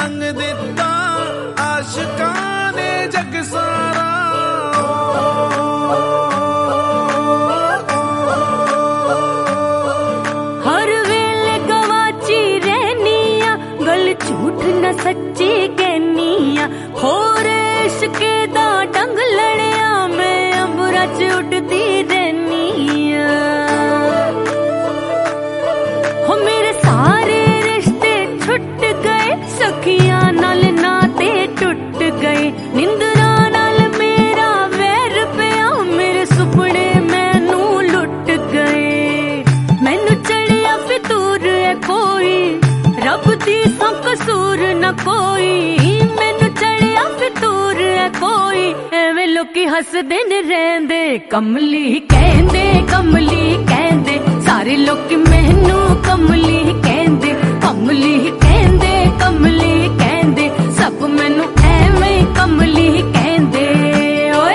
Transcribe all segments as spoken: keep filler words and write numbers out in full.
रंग दिता आशिकां ने जग सारा। हर वेले गवाची रहनिया गल झूठ न सच्ची कहनिया। होर इश्के दा डंग लड़िया मैं अंबरा च उड़दी रहनिया। हो मेरे सारे रिश्ते छुट गए सखियां नाल नाते टुट गए। निंदरा नाल मेरा वैर पिया मेरे सुपने मैनू लुट गए। मैनू चढ़िया फितूर है कोई रब दी सा कसूर न कोई। मैनू चढ़िया फितूर है कोई एवें लोकी हसदे न रहंदे। कमली कहंदे कमली कहंदे सारे लोकी मैनू कमली कहंदे। कमली कहंदे कमली कहंदे सब मैनू एवें कमली कहंदे। ओए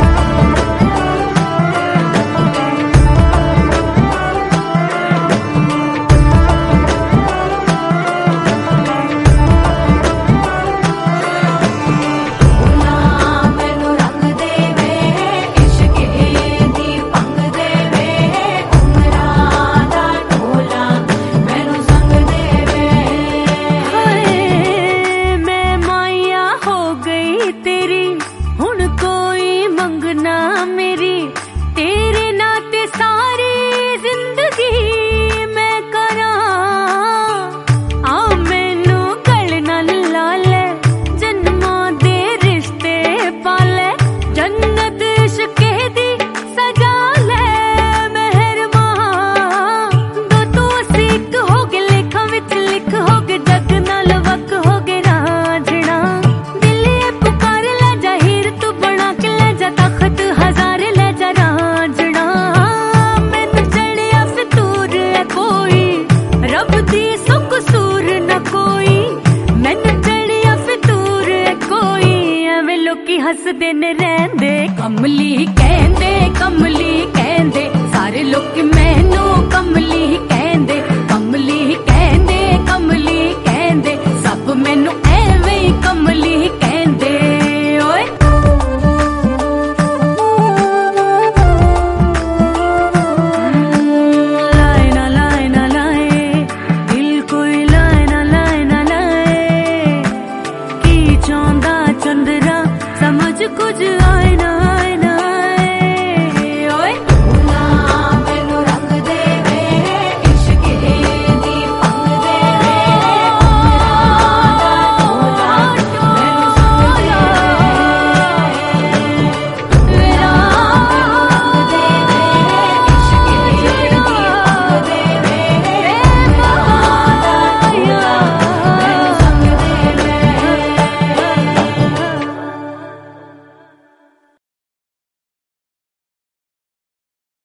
मेरी तेरे नाते सारी जिंदगी मैं करा। आ मैनू गल नाल ला ले जन्मां दे रिश्ते पाले। जन्नत इश्के दी सजा ले मेहरमा। दो तू सीख हो गए लेखा विच लिख हो गए जग नाल वक हो गए राजना। दिले पुकार ले जा हीर तू बना के ले जा तखत हजारे ले जा रांझना। मैनू चढ़िया फितूर है कोई रब दी सो कसूर न कोई। मैनू चढ़िया फितूर है कोई एवें लोकी हसदे न रहंदे। कमली कहंदे कमली कहंदे सारे लोकी